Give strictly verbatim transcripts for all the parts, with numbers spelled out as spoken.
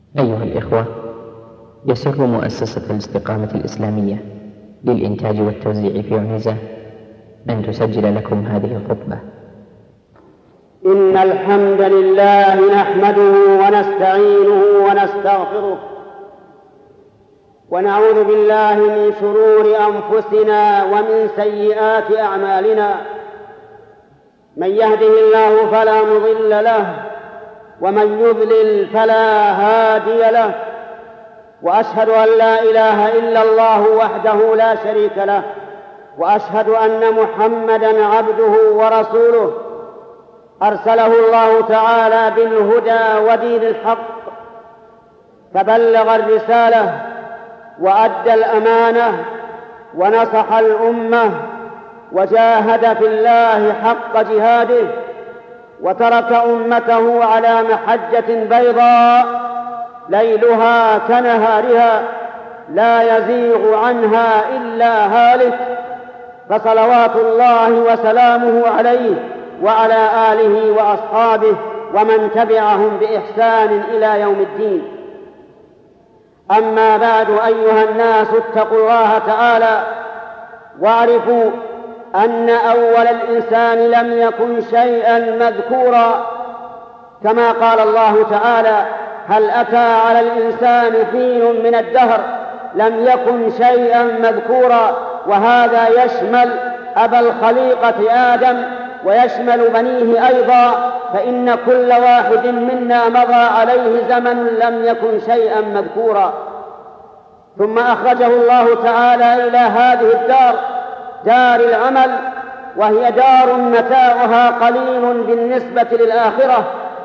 أيها الإخوة، يسر مؤسسة الاستقامة الإسلامية للإنتاج والتوزيع في عنيزة أن تسجل لكم هذه الخطبة. إن الحمد لله نحمده ونستعينه ونستغفره ونعوذ بالله من شرور أنفسنا ومن سيئات أعمالنا. من يهده الله فلا مضل له ومن يضلل فلا هادي له، وأشهد أن لا إله إلا الله وحده لا شريك له، وأشهد أن محمدًا عبده ورسوله أرسله الله تعالى بالهدى ودين الحق، فبلغ الرسالة وأدى الأمانة ونصح الأمة وجاهد في الله حق جهاده، وترك أمته على محجة بيضاء ليلها كنهارها لا يزيغ عنها إلا هالك، فصلوات الله وسلامه عليه وعلى آله وأصحابه ومن تبعهم بإحسان إلى يوم الدين. أما بعد، أيها الناس، اتقوا الله تعالى واعرفوا أن أول الإنسان لم يكن شيئا مذكورا، كما قال الله تعالى: هل أتى على الإنسان حين من الدهر لم يكن شيئا مذكورا. وهذا يشمل أبا الخليقة آدم ويشمل بنيه أيضا، فإن كل واحد منا مضى عليه زمن لم يكن شيئا مذكورا. ثم أخرجه الله تعالى إلى هذه الدار، دار العمل، وهي دار متاعها قليل بالنسبة للآخرة،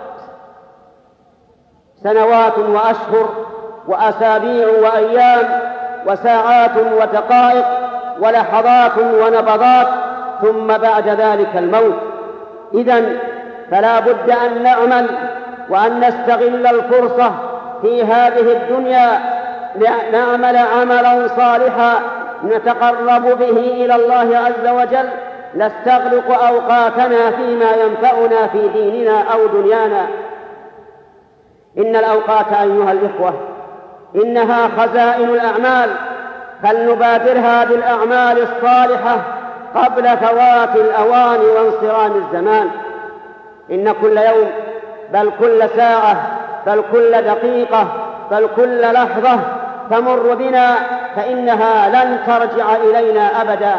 سنوات وأشهر وأسابيع وأيام وساعات ودقائق ولحظات ونبضات، ثم بعد ذلك الموت. إذن فلا بد أن نعمل وأن نستغل الفرصة في هذه الدنيا لنعمل عملا صالحا نتقرب به إلى الله عز وجل، نستغرق أوقاتنا فيما ينفعنا في ديننا أو دنيانا. إن الأوقات أيها الإخوة إنها خزائن الأعمال، فلنبادرها بالأعمال الصالحة قبل فوات الأوان وانصرام الزمان. إن كل يوم بل كل ساعة بل كل دقيقة بل كل لحظة تمر بنا فإنها لن ترجع إلينا أبدا.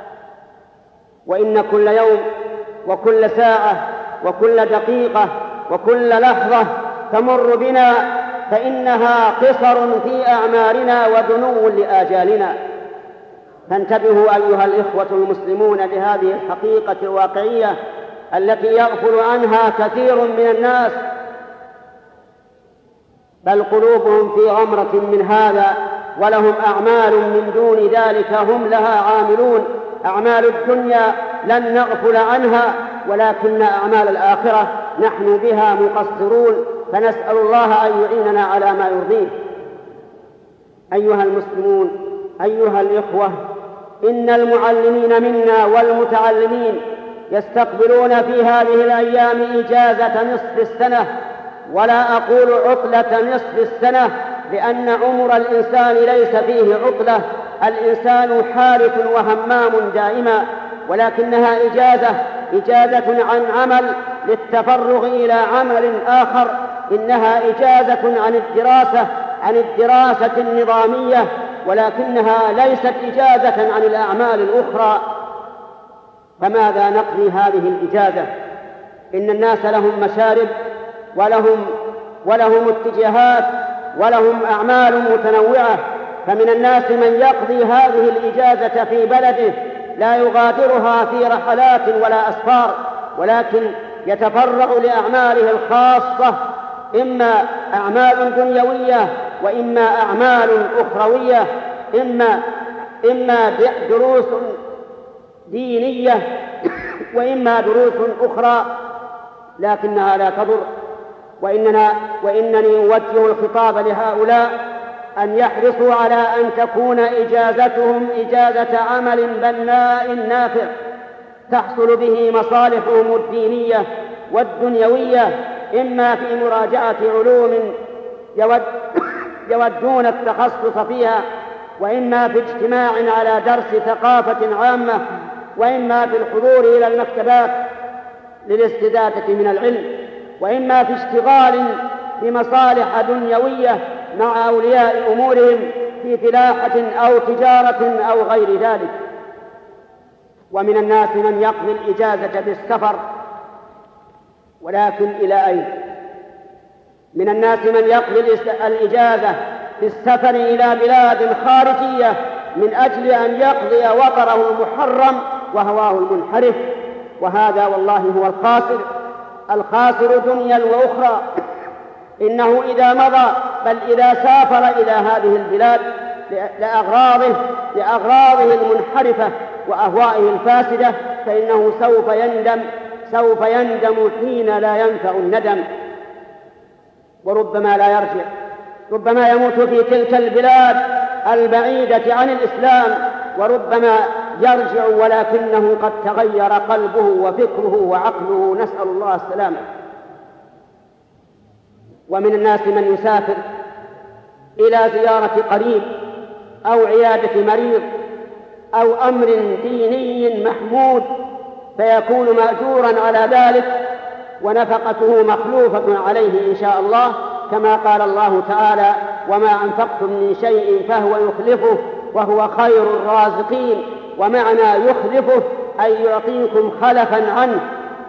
وإن كل يوم وكل ساعة وكل دقيقة وكل لحظة تمر بنا فإنها قصر في أعمارنا ودنو لآجالنا. فانتبهوا أيها الإخوة المسلمون لهذه الحقيقة الواقعية التي يغفل عنها كثير من الناس، بل قلوبهم في غمرة من هذا، ولهم أعمال من دون ذلك هم لها عاملون. أعمال الدنيا لن نغفل عنها، ولكن أعمال الآخرة نحن بها مقصرون، فنسأل الله أن يعيننا على ما يرضيه. أيها المسلمون، أيها الإخوة، إن المعلمين منا والمتعلمين يستقبلون في هذه الأيام إجازة نصف السنة، ولا أقول عطلة نصف السنة، لأن عمر الإنسان ليس فيه عطلة، الإنسان حارث وهمام دائما، ولكنها إجازة إجازة عن عمل للتفرغ إلى عمل آخر. إنها إجازة عن الدراسة عن الدراسة النظامية، ولكنها ليست إجازة عن الأعمال الأخرى. فماذا نقضي هذه الإجازة؟ إن الناس لهم مشارب ولهم ولهم اتجاهات ولهم أعمال متنوعة، فمن الناس من يقضي هذه الإجازة في بلده لا يغادرها في رحلات ولا أسفار، ولكن يتفرغ لأعماله الخاصة، إما أعمال دنيوية وإما أعمال أخروية، إما إما دروس دينية وإما دروس أخرى، لكنها لا تضر. وإننا وإنني أوجه الخطاب لهؤلاء أن يحرصوا على أن تكون إجازتهم إجازة عمل بناء نافع تحصل به مصالحهم الدينية والدنيوية، إما في مراجعة علوم يود يودون التخصص فيها، وإما في اجتماع على درس ثقافة عامة، وإما في الحضور إلى المكتبات للاستزادة من العلم، وإما في اشتغال بمصالح دنيوية مع أولياء أمورهم في فلاحة أو تجارة أو غير ذلك. ومن الناس من يقضي الإجازة بالسفر، ولكن إلى أين؟ من الناس من يقضي الإجازة بالسفر إلى بلاد خارجية من أجل أن يقضي وطره المحرم وهواه المنحرف، وهذا والله هو الخاسر، الخاسر دنيا وأخرى. إنه إذا مضى بل إذا سافر إلى هذه البلاد لأغراضه لأغراضه المنحرفة وأهوائه الفاسدة فإنه سوف يندم سوف يندم حين لا ينفع الندم، وربما لا يرجع، ربما يموت في تلك البلاد البعيدة عن الإسلام، وربما يرجع ولكنه قد تغير قلبه وفكره وعقله، نسأل الله السلامة. ومن الناس من يسافر إلى زيارة قريب أو عيادة مريض أو أمر ديني محمود فيكون مأجورا على ذلك، ونفقته مخلوفة عليه إن شاء الله، كما قال الله تعالى: وما أنفقتم من شيء فهو يخلفه وهو خير الرازقين. ومعنى يخلفه أي يعطيكم خلفا عنه.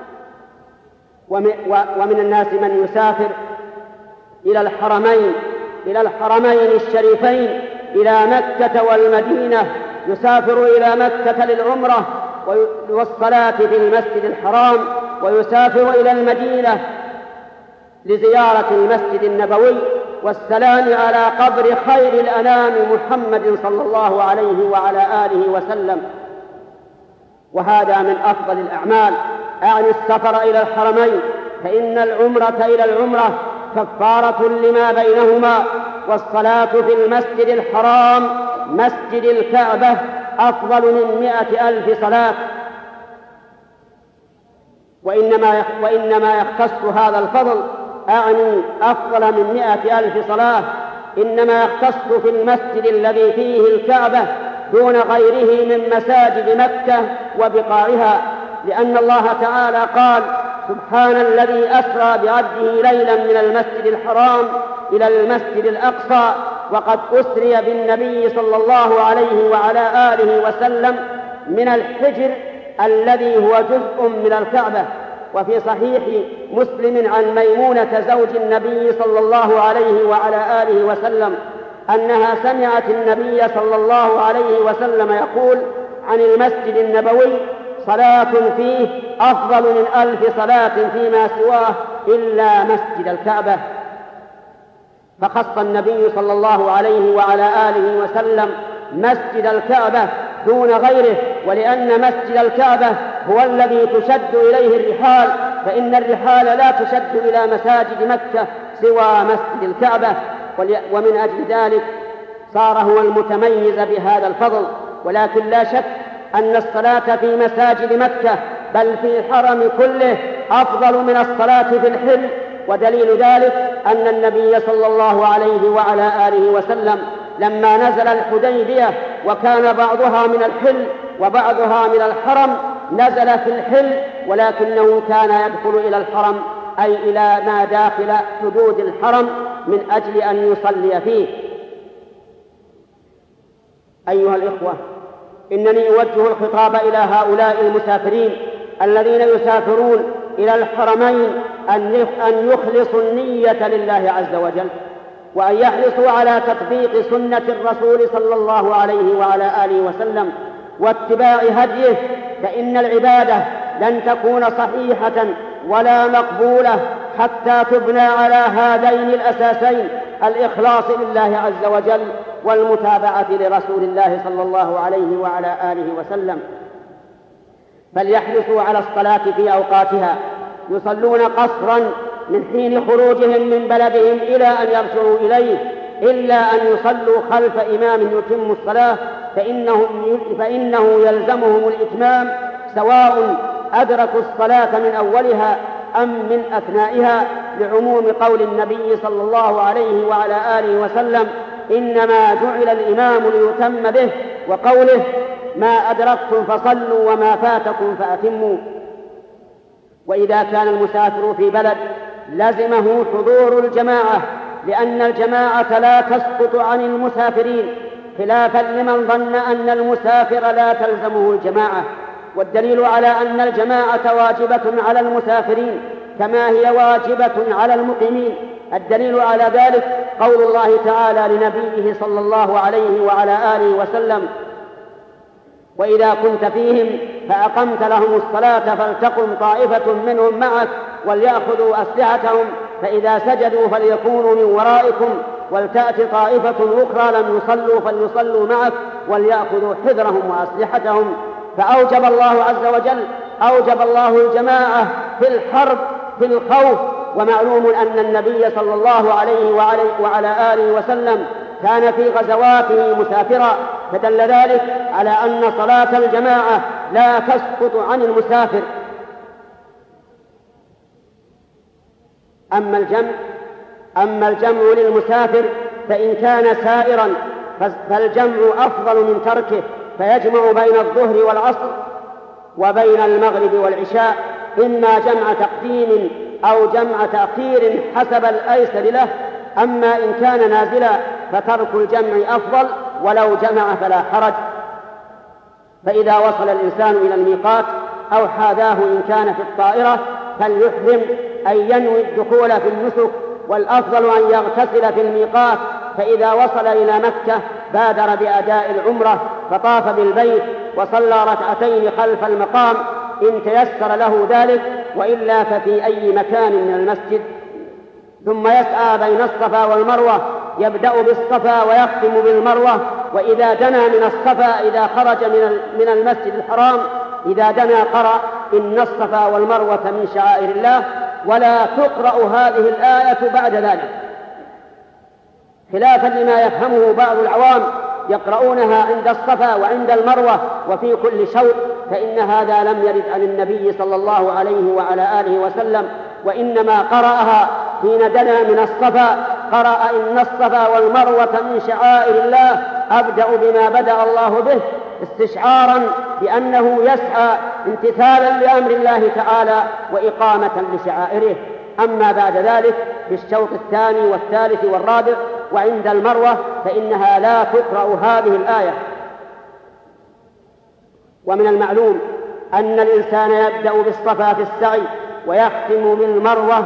ومن الناس من يسافر إلى الحرمين إلى الحرمين الشريفين، إلى مكة والمدينة، يسافر إلى مكة للعمرة والصلاة في المسجد الحرام، ويسافر إلى المدينة لزيارة المسجد النبوي والسلام على قبر خير الأنام محمد صلى الله عليه وعلى آله وسلم. وهذا من أفضل الأعمال، أعني السفر إلى الحرمين، فإن العمرة إلى العمرة كفارة لما بينهما، والصلاة في المسجد الحرام مسجد الكعبة أفضل من مائة ألف صلاة. وإنما وإنما يختص هذا الفضل، أعني أفضل من مائة ألف صلاة، إنما يختص في المسجد الذي فيه الكعبة دون غيره من مساجد مكة وبقاعها، لأن الله تعالى قال: سبحان الذي أسرى بعبده ليلا من المسجد الحرام إلى المسجد الأقصى، وقد أسري بالنبي صلى الله عليه وعلى آله وسلم من الحجر الذي هو جزء من الكعبة. وفي صحيح مسلم عن ميمونة زوج النبي صلى الله عليه وعلى آله وسلم أنها سمعت النبي صلى الله عليه وسلم يقول عن المسجد النبوي: صلاة فيه أفضل من ألف صلاة فيما سواه إلا مسجد الكعبة. فخص النبي صلى الله عليه وعلى آله وسلم مسجد الكعبة دون غيره، ولأن مسجد الكعبة هو الذي تشد إليه الرحال، فإن الرحال لا تشد إلى مساجد مكة سوى مسجد الكعبة، ومن أجل ذلك صار هو المتميز بهذا الفضل. ولكن لا شك أن الصلاة في مساجد مكة بل في الحرم كله أفضل من الصلاة في الحل، ودليل ذلك أن النبي صلى الله عليه وعلى آله وسلم لما نزل الحديبية وكان بعضها من الحل وبعضها من الحرم نزل في الحل، ولكنه كان يدخل إلى الحرم أي إلى ما داخل حدود الحرم من أجل أن يصلي فيه. أيها الإخوة، إنني أوجه الخطاب إلى هؤلاء المسافرين الذين يسافرون إلى الحرمين أن يخلصوا النية لله عز وجل، وأن يحرصوا على تطبيق سنة الرسول صلى الله عليه وعلى آله وسلم واتباع هديه، فإن العبادة لن تكون صحيحة ولا مقبولة حتى تبنى على هذين الأساسين: الإخلاص لله عز وجل والمتابعة لرسول الله صلى الله عليه وعلى آله وسلم. فليحرصوا على الصلاة في أوقاتها، يصلون قصرا من حين خروجهم من بلدهم إلى أن يرجعوا إليه، إلا أن يصلوا خلف إمام يتم الصلاة فإنه, فإنه يلزمهم الإتمام سواء أدركوا الصلاة من أولها أم من أثنائها، لعموم قول النبي صلى الله عليه وعلى آله وسلم: إنما جعل الإمام ليتم به، وقوله: ما أدركتم فصلوا وما فاتكم فأتموا. وإذا كان المسافر في بلد لزمه حضور الجماعة، لأن الجماعة لا تسقط عن المسافرين، خلافا لمن ظن أن المسافر لا تلزمه الجماعة. والدليل على أن الجماعة واجبة على المسافرين كما هي واجبة على المقيمين، الدليل على ذلك قول الله تعالى لنبيه صلى الله عليه وعلى آله وسلم: وإذا كنت فيهم فأقمت لهم الصلاة فلتقم طائفة منهم معك وليأخذوا أسلحتهم فإذا سجدوا فليكونوا من ورائكم ولتأت طائفة أخرى لم يصلوا فليصلوا معك وليأخذوا حذرهم وأسلحتهم. فأوجب الله عز وجل أوجب الله الجماعة في الحرب في الخوف. ومعلوم أن النبي صلى الله عليه وعلى آله وسلم كان في غزواته مسافرا، فدل ذلك على أن صلاة الجماعة لا تسقط عن المسافر. أما الجمع أما الجمع للمسافر فإن كان سائرا فالجمع أفضل من تركه، فيجمع بين الظهر والعصر وبين المغرب والعشاء، إما جمع تقديم أو جمع تأخير حسب الأيسر له. أما إن كان نازلا فترك الجمع أفضل، ولو جمع فلا حرج. فإذا وصل الإنسان إلى الميقات أو حاذاه إن كان في الطائرة فليحرم، أي ينوي الدخول في النسك، والأفضل أن يغتسل في الميقات. فإذا وصل إلى مكة بادر بأداء العمرة فطاف بالبيت وصلى ركعتين خلف المقام إن تيسر له ذلك، وإلا ففي أي مكان من المسجد. ثم يسعى بين الصفا والمروة، يبدأ بالصفا ويختم بالمروة. وإذا دنا من الصفا إذا خرج من المسجد الحرام إذا دنا قرأ: إن الصفا والمروة من شعائر الله. ولا تقرأ هذه الآية بعد ذلك، خلافا لما يفهمه بعض العوام يقرؤونها عند الصفا وعند المروة وفي كل شوط، فإن هذا لم يرد عن النبي صلى الله عليه وعلى آله وسلم، وإنما قرأها حين دنا من الصفا، قرأ: إن الصفا والمروة من شعائر الله، أبدأ بما بدأ الله به، استشعارا بأنه يسعى امتثالا لأمر الله تعالى وإقامة لشعائره. أما بعد ذلك بالشوط الثاني والثالث والرابع وعند المروة فإنها لا تقرأ هذه الآية. ومن المعلوم أن الإنسان يبدأ بالصفا في السعي ويختم بالمروة،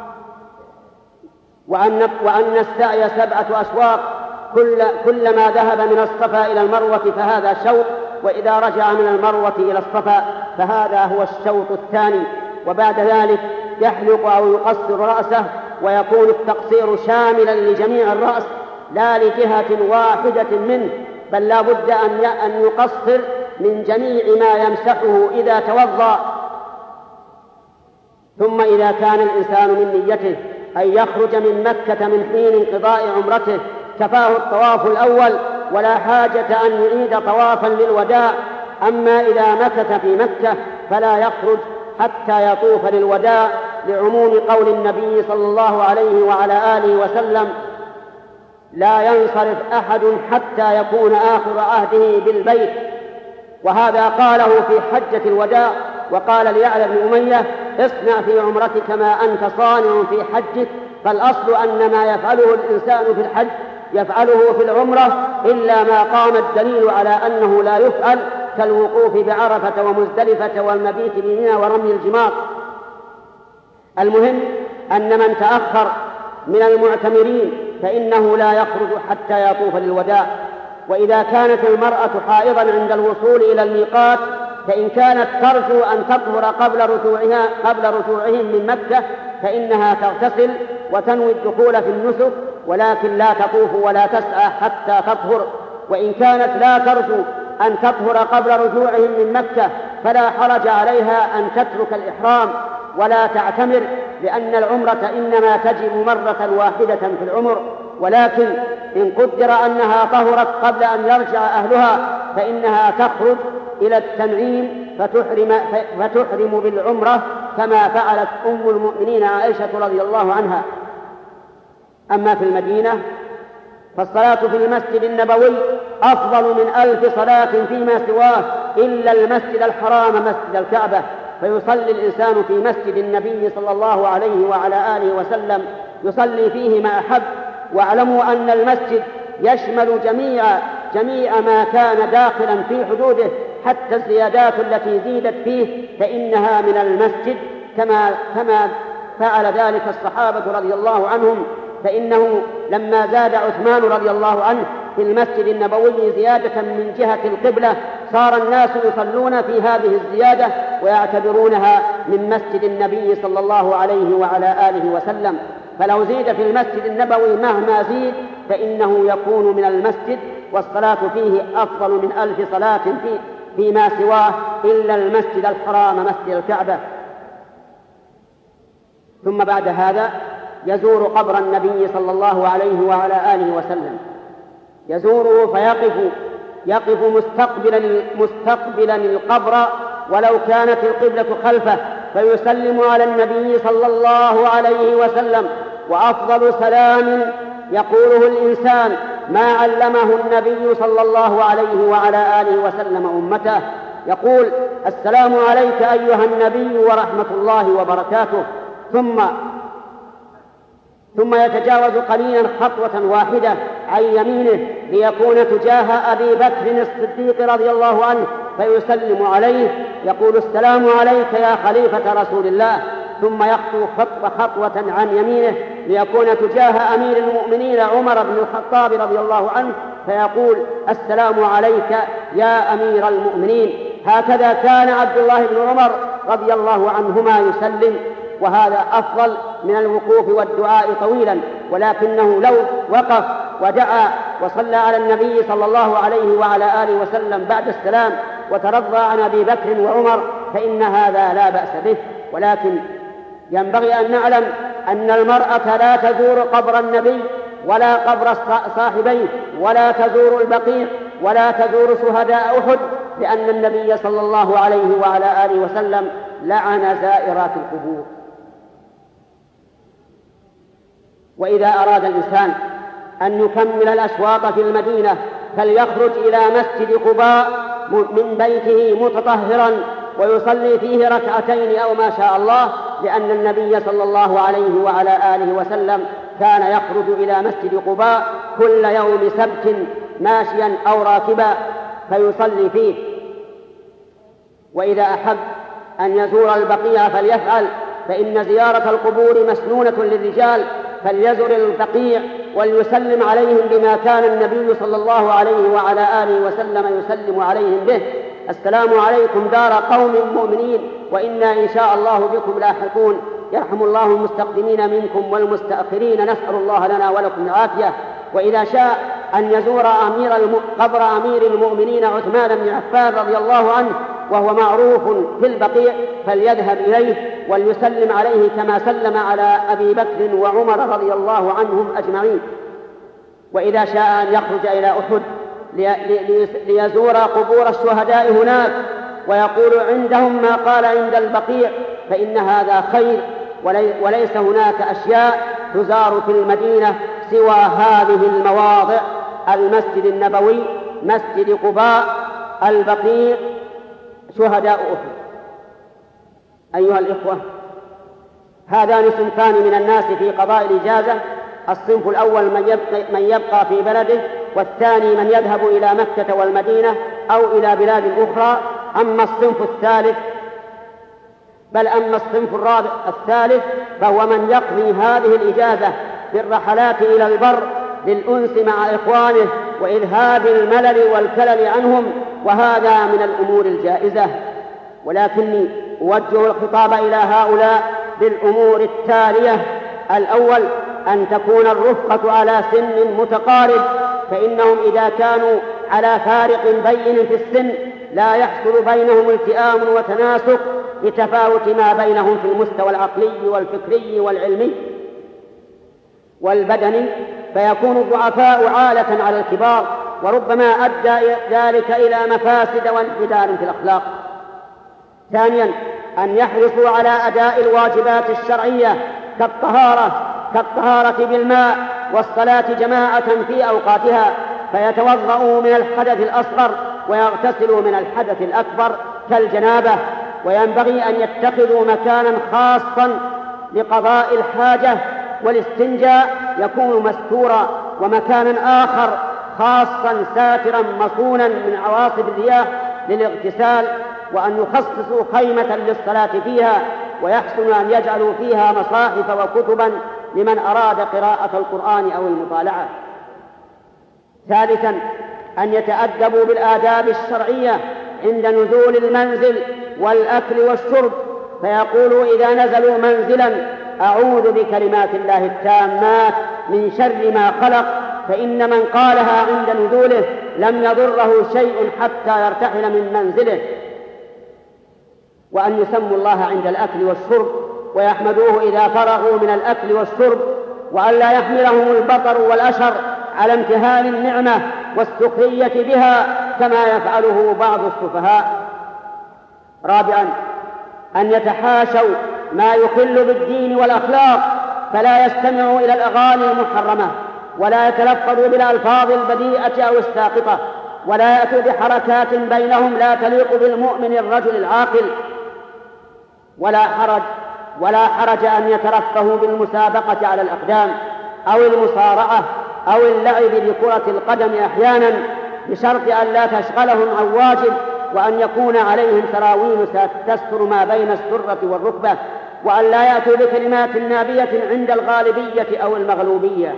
وأن, وأن السعي سبعة أشواط، كل كلما ذهب من الصفا إلى المروة فهذا شوط، وإذا رجع من المروة إلى الصفا فهذا هو الشوط الثاني. وبعد ذلك يحلق أو يقصر رأسه، ويكون التقصير شاملا لجميع الرأس لا لجهة واحدة منه، بل لا بد أن يقصر من جميع ما يمسحه إذا توضأ. ثم إذا كان الإنسان من نيته أن يخرج من مكة من حين انقضاء عمرته كفاه الطواف الأول ولا حاجة أن يعيد طوافا للوداع. أما إذا مكث في مكة فلا يخرج حتى يطوف للوداع، لعموم قول النبي صلى الله عليه وعلى آله وسلم: لا ينصرف أحد حتى يكون آخر عهده بالبيت. وهذا قاله في حجة الوداع. وقال ليعلى بن أمية: اصنع في عمرتك ما أنت صانع في حجك. فالأصل أن ما يفعله الإنسان في الحج يفعله في العمرة، إلا ما قام الدليل على أنه لا يفعل، كالوقوف بعرفة ومزدلفة والمبيت بمنى ورمي الجمار. المهم أن من تأخر من المعتمرين فإنه لا يخرج حتى يطوف للوداع. وإذا كانت المرأة حائضا عند الوصول إلى الميقات فإن كانت ترجو أن تطهر قبل رجوعها قبل رجوعهم من مكة فإنها تغتسل وتنوي الدخول في النسك، ولكن لا تطوف ولا تسعى حتى تطهر. وإن كانت لا ترجو أن تطهر قبل رجوعهم من مكة فلا حرج عليها أن تترك الإحرام ولا تعتمر، لأن العمرة إنما تجب مرة واحدة في العمر. ولكن إن قدر أنها طهرت قبل أن يرجع أهلها فإنها تخرج إلى التنعيم فتحرم, فتحرم بالعمرة كما فعلت أم المؤمنين عائشة رضي الله عنها. أما في المدينة فالصلاة في المسجد النبوي أفضل من ألف صلاة فيما سواه إلا المسجد الحرام مسجد الكعبة، فيصلي الإنسان في مسجد النبي صلى الله عليه وعلى آله وسلم يصلي فيه ما أحب. واعلموا أن المسجد يشمل جميع جميع ما كان داخلا في حدوده، حتى الزيادات التي زيدت فيه فإنها من المسجد، كما كما فعل ذلك الصحابة رضي الله عنهم. فإنه لما زاد عثمان رضي الله عنه في المسجد النبوي زيادة من جهة القبلة صار الناس يصلون في هذه الزيادة ويعتبرونها من مسجد النبي صلى الله عليه وعلى آله وسلم. فلو زيد في المسجد النبوي مهما زيد فإنه يكون من المسجد، والصلاة فيه أفضل من ألف صلاة فيه فيما سواه إلا المسجد الحرام مسجد الكعبة. ثم بعد هذا يزور قبر النبي صلى الله عليه وعلى آله وسلم، يزوره فيقف يقف مستقبلا مستقبلا القبر ولو كانت القبلة خلفه، فيسلم على النبي صلى الله عليه وسلم. وأفضل سلام يقوله الإنسان ما علمه النبي صلى الله عليه وعلى آله وسلم أمته، يقول: السلام عليك أيها النبي ورحمة الله وبركاته، ثم ثم يتجاوز قليلا خطوة واحدة عن يمينه ليكون تجاه أبي بكر الصديق رضي الله عنه فيسلم عليه، يقول: السلام عليك يا خليفة رسول الله، ثم يخطو خطوة خطوة عن يمينه ليكون تجاه أمير المؤمنين عمر بن الخطاب رضي الله عنه فيقول: السلام عليك يا أمير المؤمنين. هكذا كان عبد الله بن عمر رضي الله عنهما يسلم، وهذا أفضل من الوقوف والدعاء طويلا، ولكنه لو وقف ودعا وصلى على النبي صلى الله عليه وعلى آله وسلم بعد السلام وترضى عن أبي بكر وعمر فإن هذا لا بأس به. ولكن ينبغي أن نعلم أن المرأة لا تزور قبر النبي ولا قبر صاحبيه ولا تزور البقيع ولا تزور شهداء أحد، لأن النبي صلى الله عليه وعلى آله وسلم لعن زائرات القبور. وإذا أراد الإنسان أن يكمل الأشواط في المدينة فليخرج إلى مسجد قباء من بيته متطهرا ويصلي فيه ركعتين أو ما شاء الله، لأن النبي صلى الله عليه وعلى آله وسلم كان يخرج إلى مسجد قباء كل يوم سبت ماشيا أو راكبا فيصلي فيه. وإذا أحب أن يزور البقيع فليفعل، فإن زيارة القبور مسنونة للرجال، فليزر البقيع وليسلم عليهم بما كان النبي صلى الله عليه وعلى آله وسلم يسلم عليهم به: السلام عليكم دار قوم مؤمنين وإنا إن شاء الله بكم لاحقون، يرحم الله المستقدمين منكم والمستأخرين، نسأل الله لنا ولكم العافية. وإذا شاء أن يزور أمير الم... قبر أمير المؤمنين عثمان بن عفان رضي الله عنه وهو معروف في البقيع فليذهب إليه وليسلم عليه كما سلم على أبي بكر وعمر رضي الله عنهم أجمعين. وإذا شاء أن يخرج إلى أحد ليزور قبور الشهداء هناك ويقول عندهم ما قال عند البقيع فإن هذا خير، وليس هناك أشياء تزار في المدينة سوى هذه المواضع: المسجد النبوي، مسجد قباء، البقيع، شهداء أحد. أيها الإخوة، هذان صنفان من الناس في قضاء الإجازة: الصنف الأول من يبقى, من يبقى في بلده، والثاني من يذهب إلى مكة والمدينة أو إلى بلاد أخرى. أما الصنف الثالث بل أما الصنف الرابع الثالث فهو من يقضي هذه الإجازة بالرحلات إلى البر للأنس مع إخوانه وإذهاب الملل والكلل عنهم، وهذا من الأمور الجائزة. ولكني أوجه الخطاب إلى هؤلاء بالأمور التالية: الأول أن تكون الرفقة على سن متقارب، فإنهم إذا كانوا على فارق بين في السن لا يحصل بينهم التئام وتناسق لتفاوت ما بينهم في المستوى العقلي والفكري والعلمي والبدني، فيكون الضعفاء عالة على الكبار، وربما أدى ذلك إلى مفاسد وانحدار في الأخلاق. ثانيا أن يحرصوا على أداء الواجبات الشرعية كالطهارة كالطهارة بالماء والصلاة جماعة في أوقاتها، فيتوضأوا من الحدث الأصغر ويغتسلوا من الحدث الأكبر كالجنابة. وينبغي أن يتخذوا مكانا خاصا لقضاء الحاجة والاستنجاء يكون مستورا، ومكانا آخر خاصا ساترا مصونا من عواصف الرياح للاغتسال، وأن يخصصوا خيمة للصلاة فيها، ويحسن أن يجعلوا فيها مصاحف وكتبا لمن أراد قراءة القرآن أو المطالعة. ثالثا أن يتأدبوا بالآداب الشرعية عند نزول المنزل والأكل والشرب، فيقولوا إذا نزلوا منزلا أعوذ بكلمات الله التامات من شر ما خلق، فإن من قالها عند نزوله لم يضره شيء حتى يرتحل من منزله. وأن يسموا الله عند الأكل والشرب ويحمدوه إذا فرغوا من الأكل والشرب، وأن لا يحملهم البطر والأشر على امتهان النعمة والسخرية بها كما يفعله بعض السفهاء. رابعا أن يتحاشوا ما يخل بالدين والأخلاق، فلا يستمعوا إلى الأغاني المحرمة، ولا يتلفظوا بالألفاظ البذيئة أو الساقطة، ولا يأتوا بحركات بينهم لا تليق بالمؤمن الرجل العاقل. ولا حرج ولا حرج أن يترفهوا بالمسابقة على الأقدام أو المصارعة أو اللعب بكرة القدم أحيانا، بشرط أن لا تشغلهم عن واجب، وأن يكون عليهم سراويل تستر ما بين السرة والركبة، وأن لا يأتوا بكلمات نابية عند الغالبية أو المغلوبية.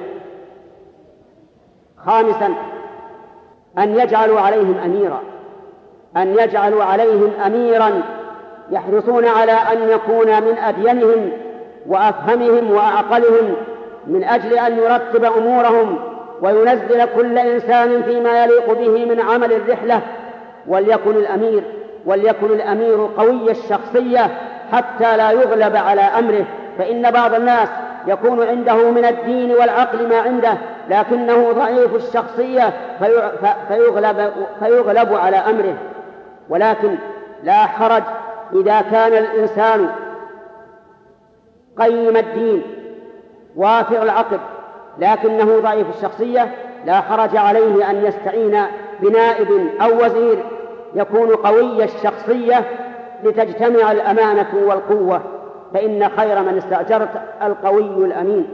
خامسا أن يجعلوا عليهم أميرا أن يجعلوا عليهم أميرا يحرصون على أن يكون من أدينهم وأفهمهم وأعقلهم، من أجل أن يرتب أمورهم وينزل كل إنسان فيما يليق به من عمل الرحلة. وليكن الأمير وليكن الأمير قوي الشخصية حتى لا يغلب على أمره، فإن بعض الناس يكون عنده من الدين والعقل ما عنده لكنه ضعيف الشخصية فيغلب, فيغلب على أمره. ولكن لا حرج إذا كان الإنسان قيم الدين وافر العقل لكنه ضعيف الشخصية، لا حرج عليه أن يستعين بنائب أو وزير يكون قوي الشخصية لتجتمع الأمانة والقوة، فإن خير من استأجرت القوي الأمين.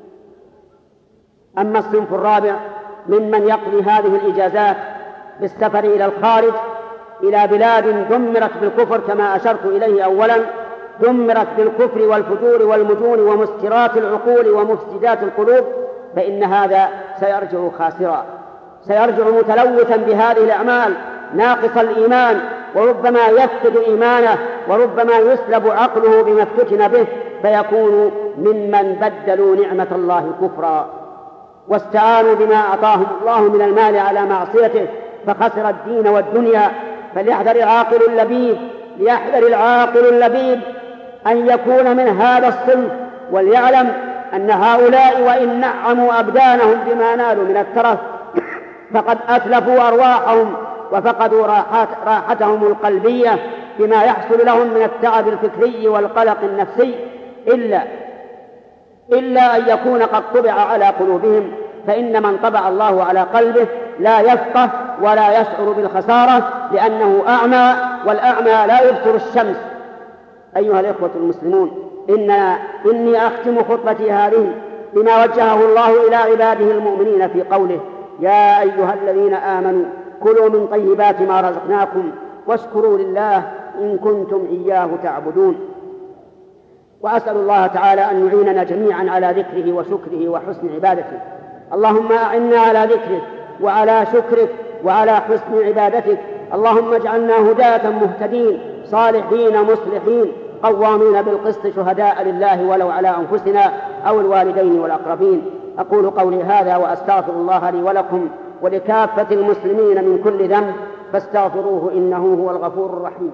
أما الصنف الرابع ممن يقضي هذه الإجازات بالسفر إلى الخارج إلى بلاد دمرت بالكفر كما أشرت إليه أولا، دمرت بالكفر والفجور والمجون ومسكرات العقول ومفسدات القلوب، فإن هذا سيرجع خاسرا، سيرجع متلوثا بهذه الأعمال ناقص الإيمان، وربما يفقد إيمانه، وربما يسلب عقله بما افتتن به، فيكون ممن بدلوا نعمة الله كفرا واستعانوا بما أعطاهم الله من المال على معصيته فخسر الدين والدنيا. فليحذر العاقل اللبيب ليحذر العاقل اللبيب أن يكون من هذا الصنف، وليعلم أن هؤلاء وإن نعموا أبدانهم بما نالوا من الترف فقد أتلفوا أرواحهم وفقدوا راحات راحتهم القلبية بما يحصل لهم من التعب الفكري والقلق النفسي، إلا إلا أن يكون قد طبع على قلوبهم، فإن من طبع الله على قلبه لا يفقه ولا يشعر بالخسارة لأنه أعمى، والأعمى لا يبصر الشمس. أيها الإخوة المسلمون، إن إني أختم خطبتي هذه بما وجهه الله إلى عباده المؤمنين في قوله: يا أيها الذين آمنوا كلوا من طيبات ما رزقناكم واشكروا لله إن كنتم إياه تعبدون. وأسأل الله تعالى أن يعيننا جميعا على ذكره وشكره وحسن عبادته. اللهم أعنا على ذكرك وعلى شكرك وعلى حسن عبادتك. اللهم اجعلنا هداة مهتدين صالحين مصلحين قوامين بالقسط شهداء لله ولو على أنفسنا أو الوالدين والأقربين. أقول قولي هذا وأستغفر الله لي ولكم ولكافة المسلمين من كل ذنب فاستغفروه إنه هو الغفور الرحيم.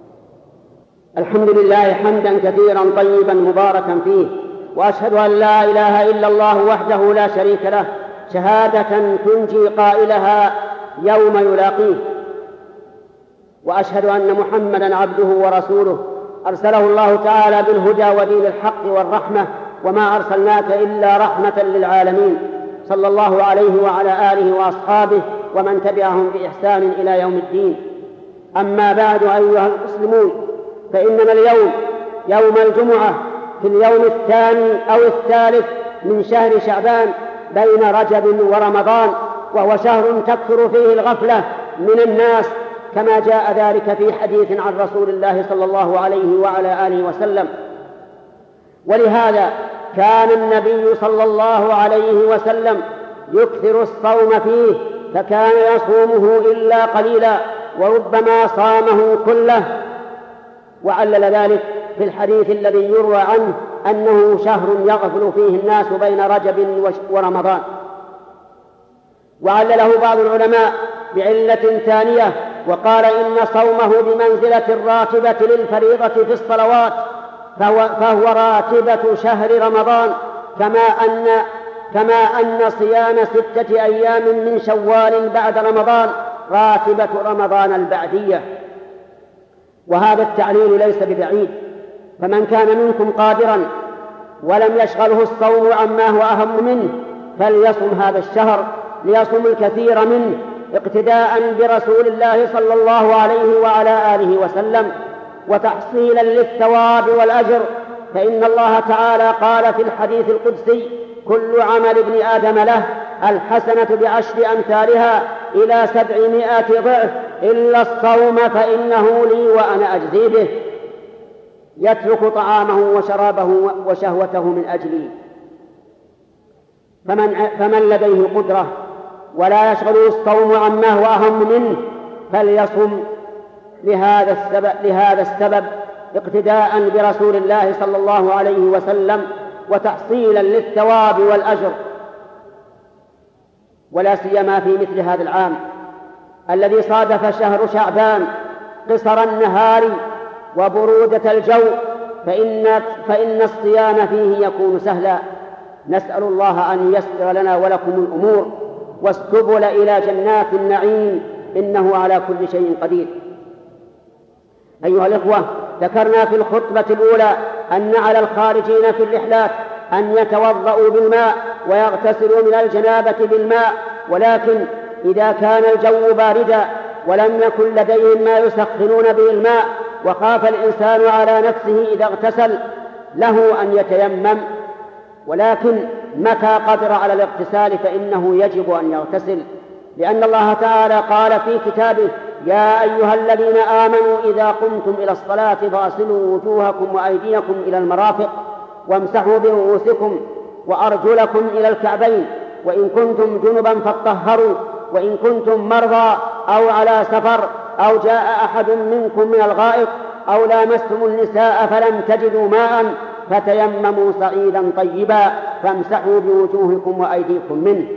الحمد لله حمدا كثيرا طيبا مباركا فيه، وأشهد أن لا إله إلا الله وحده لا شريك له شهادة تنجي قائلها يوم يلاقيه، وأشهد أن محمدا عبده ورسوله أرسله الله تعالى بالهدى ودين الحق والرحمة، وما أرسلناك إلا رحمة للعالمين، صلى الله عليه وعلى آله وأصحابه ومن تبعهم بإحسان إلى يوم الدين. أما بعد أيها المسلمون، فإننا اليوم يوم الجمعة في اليوم الثاني أو الثالث من شهر شعبان بين رجب ورمضان، وهو شهر تكثر فيه الغفلة من الناس، كما جاء ذلك في حديث عن رسول الله صلى الله عليه وعلى آله وسلم. ولهذا كان النبي صلى الله عليه وسلم يكثر الصوم فيه، فكان يصومه إلا قليلا وربما صامه كله، وعلل ذلك في الحديث الذي يروى عنه أنه شهر يغفل فيه الناس بين رجب ورمضان. وعلله بعض العلماء بعلة ثانية وقال إن صومه بمنزلة الراتبة للفريضة في الصلوات، فهو, فهو راتبة شهر رمضان، كما أن, كما أن صيام ستة أيام من شوال بعد رمضان راتبة رمضان البعدية. وهذا التعليل ليس ببعيد، فمن كان منكم قادرا ولم يشغله الصوم عما هو أهم منه فليصم هذا الشهر، ليصم الكثير منه اقتداء برسول الله صلى الله عليه وعلى آله وسلم، وتحصيلا للثواب والأجر. فإن الله تعالى قال في الحديث القدسي: كل عمل ابن آدم له الحسنة بعشر أمثالها إلى سبعمائة ضعف إلا الصوم فإنه لي وأنا أجزي به. يترك طعامه وشرابه وشهوته من أجلي. فمن, فمن لديه قدرة ولا يشغله الصوم عما هو أهم منه فليصم لهذا السبب, لهذا السبب اقتداء برسول الله صلى الله عليه وسلم وتحصيلا للثواب والأجر. ولا سيما في مثل هذا العام الذي صادف شهر شعبان قصر النهار وبرودة الجو، فإن, فإن الصيام فيه يكون سهلا. نسأل الله أن ييسر لنا ولكم الأمور والسبل إلى جنات النعيم، إنه على كل شيء قدير. أيها الإخوة، ذكرنا في الخطبة الأولى أن على الخارجين في الرحلات أن يتوضأوا بالماء ويغتسلوا من الجنابة بالماء، ولكن إذا كان الجو باردا ولم يكن لديهم ما يسخنون به الماء وخاف الإنسان على نفسه إذا اغتسل له أن يتيمم، ولكن متى قدر على الاغتسال فإنه يجب أن يغتسل، لأن الله تعالى قال في كتابه: يا أيها الذين آمنوا إذا قمتم إلى الصلاة فاغسلوا وجوهكم وأيديكم إلى المرافق وامسحوا برؤوسكم وأرجلكم إلى الكعبين، وإن كنتم جنبا فاطهروا، وإن كنتم مرضى أو على سفر أو جاء أحد منكم من الغائط أو لامستم النساء فلم تجدوا ماء فتيمموا صعيدا طيبا فامسحوا بوجوهكم وأيديكم منه.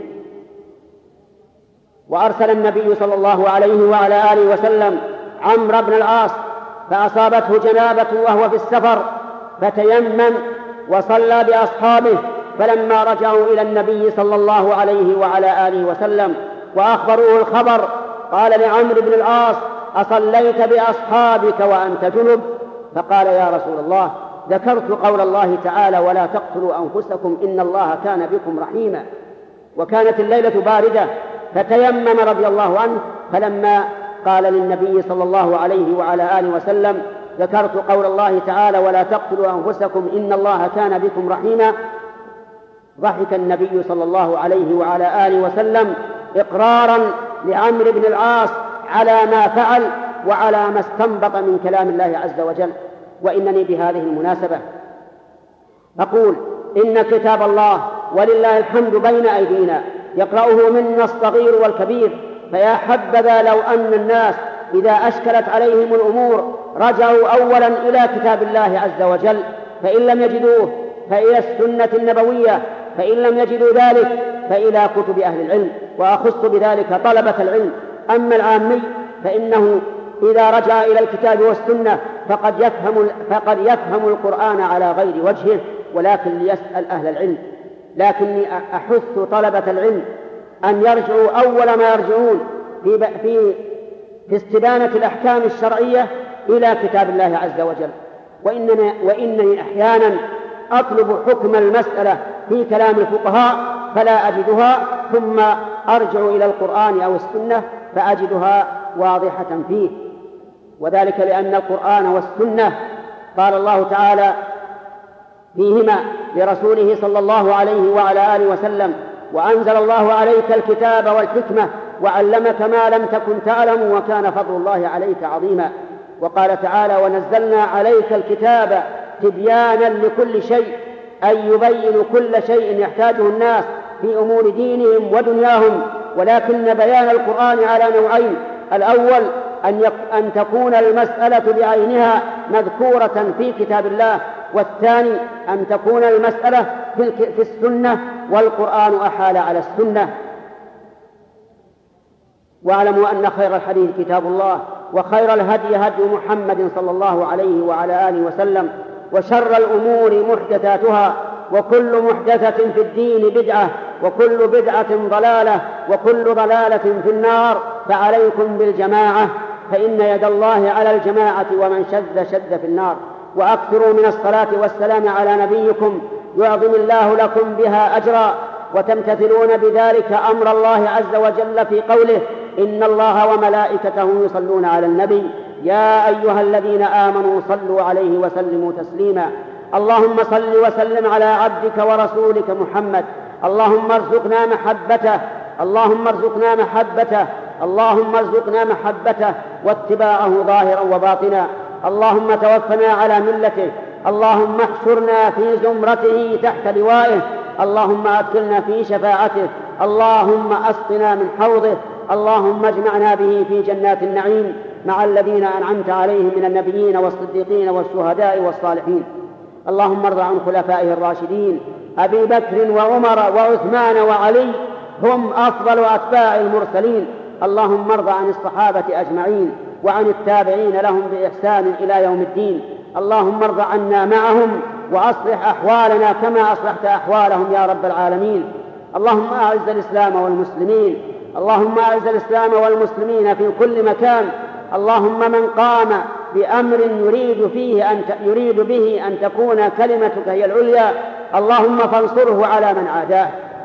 وأرسل النبي صلى الله عليه وعلى آله وسلم عمرو بن العاص فأصابته جنابة وهو في السفر فتيمم وصلى بأصحابه، فلما رجعوا إلى النبي صلى الله عليه وعلى آله وسلم وأخبروه الخبر قال لعمرو بن العاص: أصليت بأصحابك وأنت جنب؟ فقال: يا رسول الله، ذكرت قول الله تعالى: ولا تقتلوا أنفسكم إن الله كان بكم رحيما. وكانت الليلة باردة فتيمم رضي الله عنه، فلما قال للنبي صلى الله عليه وعلى آله وسلم: ذكرت قول الله تعالى: ولا تقتلوا أنفسكم إن الله كان بكم رحيما، ضحك النبي صلى الله عليه وعلى آله وسلم إقرارا لعمرو بن العاص على ما فعل وعلى ما استنبط من كلام الله عز وجل. وإنني بهذه المناسبة أقول إن كتاب الله ولله الحمد بين أيدينا يقرأه منا الصغير والكبير، فيا حبذا لو أن الناس إذا أشكلت عليهم الأمور رجعوا أولا إلى كتاب الله عز وجل، فإن لم يجدوه فإلى السنة النبوية، فإن لم يجدوا ذلك فإلى كتب أهل العلم، وأخص بذلك طلبة العلم. أما العامي فإنه إذا رجع إلى الكتاب والسنة فقد يفهم, فقد يفهم القرآن على غير وجهه، ولكن ليسأل أهل العلم. لكني أحث طلبة العلم أن يرجعوا أول ما يرجعون في, في, في استبانة الأحكام الشرعية إلى كتاب الله عز وجل، وإنني, وإنني أحيانا أطلب حكم المسألة في كلام الفقهاء فلا أجدها، ثم أرجع إلى القرآن أو السنة فأجدها واضحة فيه، وذلك لأن القرآن والسنة قال الله تعالى فيهما لرسوله صلى الله عليه وعلى آله وسلم: وأنزل الله عليك الكتاب والحكمة وعلمك ما لم تكن تعلم وكان فضل الله عليك عظيما. وقال تعالى: ونزلنا عليك الكتاب تبيانا لكل شيء، أي يبين كل شيء يحتاجه الناس في أمور دينهم ودنياهم، ولكن بيان القرآن على نوعين: الأول أن تكون المسألة بعينها مذكورة في كتاب الله، والثاني أن تكون المسألة في السنة والقرآن أحال على السنة. واعلموا أن خير الحديث كتاب الله، وخير الهدي هدي محمد صلى الله عليه وعلى آله وسلم، وشر الأمور محدثاتها، وكل محدثة في الدين بدعة، وكل بدعة ضلالة، وكل ضلالة في النار. فعليكم بالجماعة، فإن يد الله على الجماعة، ومن شذ شذ في النار. وأكثروا من الصلاة والسلام على نبيكم يعظم الله لكم بها أجرا، وتمتثلون بذلك أمر الله عز وجل في قوله: إن الله وملائكته يصلون على النبي يا أيها الذين آمنوا صلوا عليه وسلموا تسليما. اللهم صل وسلم على عبدك ورسولك محمد. اللهم ارزقنا محبته اللهم ارزقنا محبته اللهم ارزقنا محبته واتباعه ظاهرا وباطنا. اللهم توفنا على ملته. اللهم احشرنا في زمرته تحت لوائه. اللهم أدخلنا في شفاعته. اللهم أسقنا من حوضه. اللهم اجمعنا به في جنات النعيم مع الذين أنعمت عليهم من النبيين والصديقين والشهداء والصالحين. اللهم ارض عن خلفائه الراشدين أبي بكر وعمر وعثمان وعلي، هم أفضل أتباع المرسلين. اللهم ارض عن الصحابة أجمعين وعن التابعين لهم بإحسان إلى يوم الدين. اللهم ارض عنا معهم وأصلح أحوالنا كما أصلحت أحوالهم يا رب العالمين. اللهم أعز الإسلام والمسلمين اللهم أعز الإسلام والمسلمين في كل مكان. اللهم من قام بأمر يريد فيه أن يريد به أن تكون كلمتك هي العليا، اللهم فانصره على من عاداه.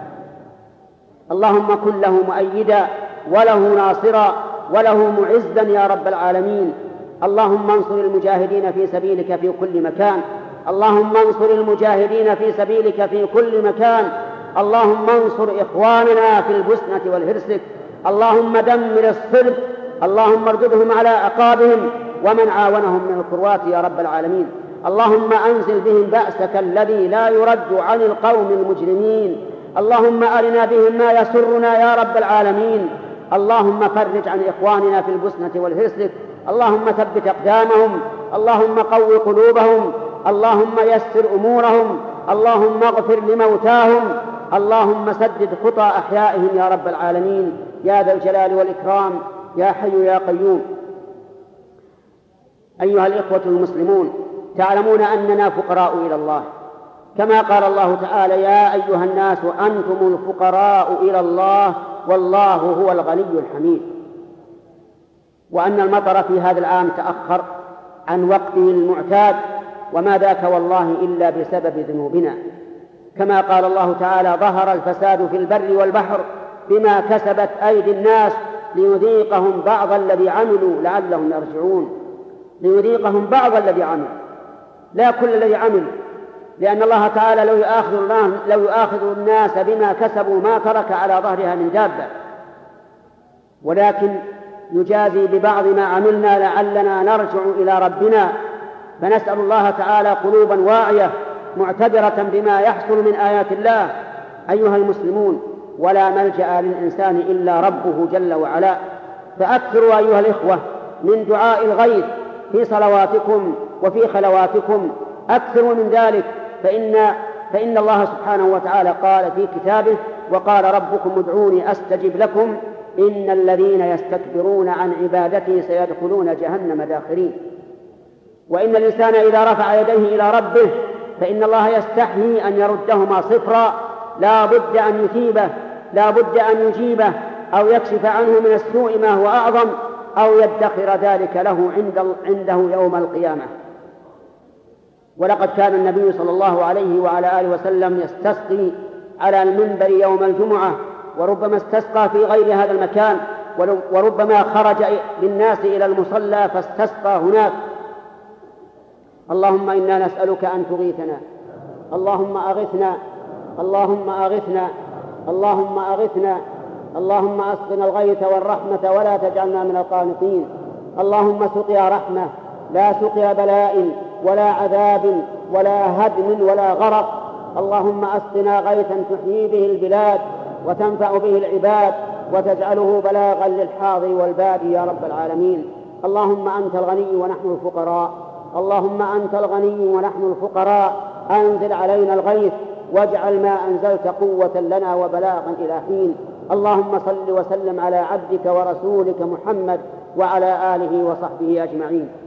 اللهم كن له مؤيدا وله ناصرا وله معزا يا رب العالمين. اللهم انصر المجاهدين في سبيلك في كل مكان. اللهم انصر المجاهدين في سبيلك في كل مكان. اللهم انصر إخواننا في البوسنة والهرسك. اللهم دمر الصرب. اللهم ارددهم على أعقابهم ومن عاونهم من الكروات يا رب العالمين. اللهم أنزل بهم بأسك الذي لا يرد عن القوم المجرمين. اللهم أرنا بهم ما يسرنا يا رب العالمين. اللهم فرج عن إخواننا في البوسنة والهرسك. اللهم ثبت أقدامهم. اللهم قو قلوبهم. اللهم يسر أمورهم. اللهم اغفر لموتاهم. اللهم سدد خطى أحيائهم يا رب العالمين يا ذا الجلال والإكرام يا حي يا قيوم. أيها الإخوة المسلمون، تعلمون أننا فقراء إلى الله، كما قال الله تعالى: يا أيها الناس أنتم الفقراء إلى الله والله هو الغني الحميد. وأن المطر في هذا العام تأخر عن وقته المعتاد، وما ذاك والله إلا بسبب ذنوبنا، كما قال الله تعالى: ظهر الفساد في البر والبحر بما كسبت أيدي الناس ليذيقهم بعض الذي عملوا لعلهم يرجعون. ليذيقهم بعض الذي عملوا، لا كل الذي عملوا، لأن الله تعالى لو يؤاخذ, لو يؤاخذ الناس بما كسبوا ما ترك على ظهرها من دابة، ولكن يجازي ببعض ما عملنا لعلنا نرجع إلى ربنا. فنسأل الله تعالى قلوبا واعية معتبرة بما يحصل من آيات الله. أيها المسلمون، ولا ملجأ للإنسان إلا ربه جل وعلا. فأكثروا أيها الإخوة من دعاء الغيث في صلواتكم وفي خلواتكم، أكثروا من ذلك، فإن, فإن الله سبحانه وتعالى قال في كتابه: وقال ربكم ادعوني أستجب لكم إن الذين يستكبرون عن عبادتي سيدخلون جهنم داخرين. وإن الإنسان إذا رفع يديه إلى ربه فإن الله يستحيي أن يردهما صفرا، لا بد أن يثيبه، لا بد أن يجيبه، أو يكشف عنه من السوء ما هو أعظم، أو يدخر ذلك له عنده يوم القيامة. ولقد كان النبي صلى الله عليه وعلى آله وسلم يستسقي على المنبر يوم الجمعة، وربما استسقى في غير هذا المكان، وربما خرج بالناس إلى المصلى فاستسقى هناك. اللهم إنا نسألك أن تغيثنا، اللهم أغثنا، اللهم أغثنا، اللهم أغثنا، اللهم أسقنا الغيث والرحمة ولا تجعلنا من القانطين. اللهم سقيا رحمة لا سقيا بلاء ولا عذاب ولا هدم ولا غرق. اللهم أسقنا غيثا تحيي به البلاد وتنفع به العباد وتجعله بلاغا للحاضر والبادي يا رب العالمين. اللهم أنت الغني ونحن الفقراء، اللهم أنت الغني ونحن الفقراء، أنزل علينا الغيث واجعل ما أنزلت قوة لنا وبلاغا إلى حين. اللهم صل وسلم على عبدك ورسولك محمد وعلى آله وصحبه أجمعين.